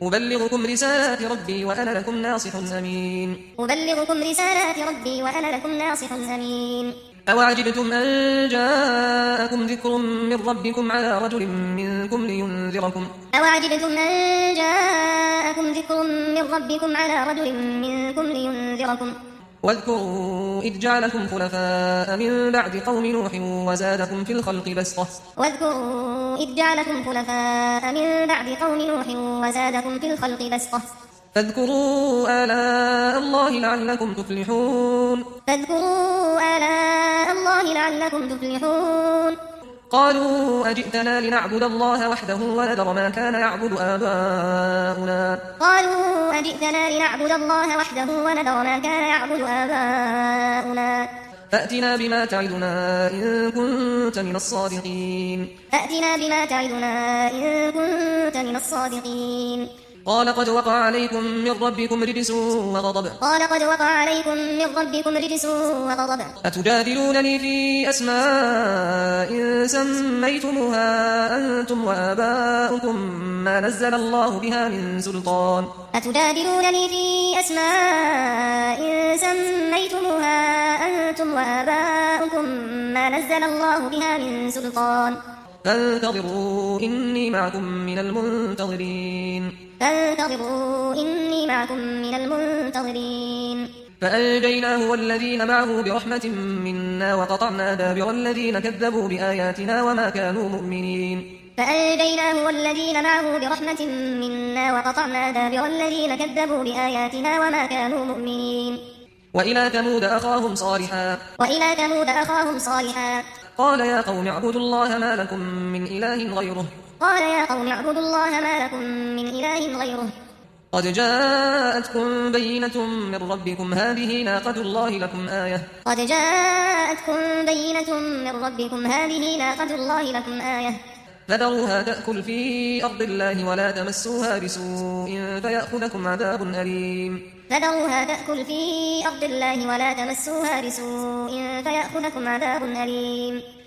أبلغكم رسالات ربي وأنا لكم ناصح أمين. أبلغكم رسالات ربي وأنا لكم ناصح أمين. أوعجبتم أن جاءكم ذكر من ربكم على رجل منكم لينذركم أوعجبتم أن جاءكم ذكر من ربكم على رجل منكم لينذركم واذكروا إذ جعلكم خلفاء من بعد قوم نوح وزادكم في الخلق بسطة واذكروا إذ جعلكم خلفاء من بعد قوم نوح وزادكم في الخلق بسطة فاذكروا آلاء الله لعلكم تفلحون. فاذكروا آلاء الله لعلكم تفلحون. قالوا أجئتنا لنعبد الله وحده ونذر ما كان يعبد آباؤنا. قالوا أجئتنا لنعبد الله وحده ونذر ما كان يعبد آباؤنا. فأتنا بما تعدنا إن كنت من الصادقين. فأتنا بما تعدنا إن كنت من الصادقين. قال قد وقع عليكم من ربكم رجس وغضب. قال قد وقع عليكم من ربكم رجس وغضب. أتجادلونني في أسماء سميتموها أنتم وآباؤكم ما نزل الله بها من سلطان. أتجادلونني في أسماء سميتموها أنتم وآباؤكم ما نزل الله بها من سلطان. فانتظروا إني معكم من المنتظرين. فانتظروا إني معكم من المنتظرين. فأنجيناه والذين معه برحمة منا وقطعنا دابر الذين كذبوا بآياتنا وما كانوا مؤمنين. فأنجيناه والذين معه برحمة منا وقطعنا دابر الذين كذبوا بآياتنا وما كانوا مؤمنين. وإلى ثمود أخاهم صالحا. وإلى ثمود أخاهم صالحا. قال يا قوم اعبدوا الله ما لكم من إله غيره. قال يا قوم اعبدوا الله ما لكم من إله غيره. قد جاءتكم بينة من ربكم هذه ناقة الله لكم آية. قد جاءتكم بينة من ربكم هذه ناقة الله لكم آية. فذروها تأكل في أرض الله ولا تمسوها بسوء فيأخذكم عذاب أليم. فذروها تأكل في أرض الله ولا تمسوها بسوء فيأخذكم عذاب أليم.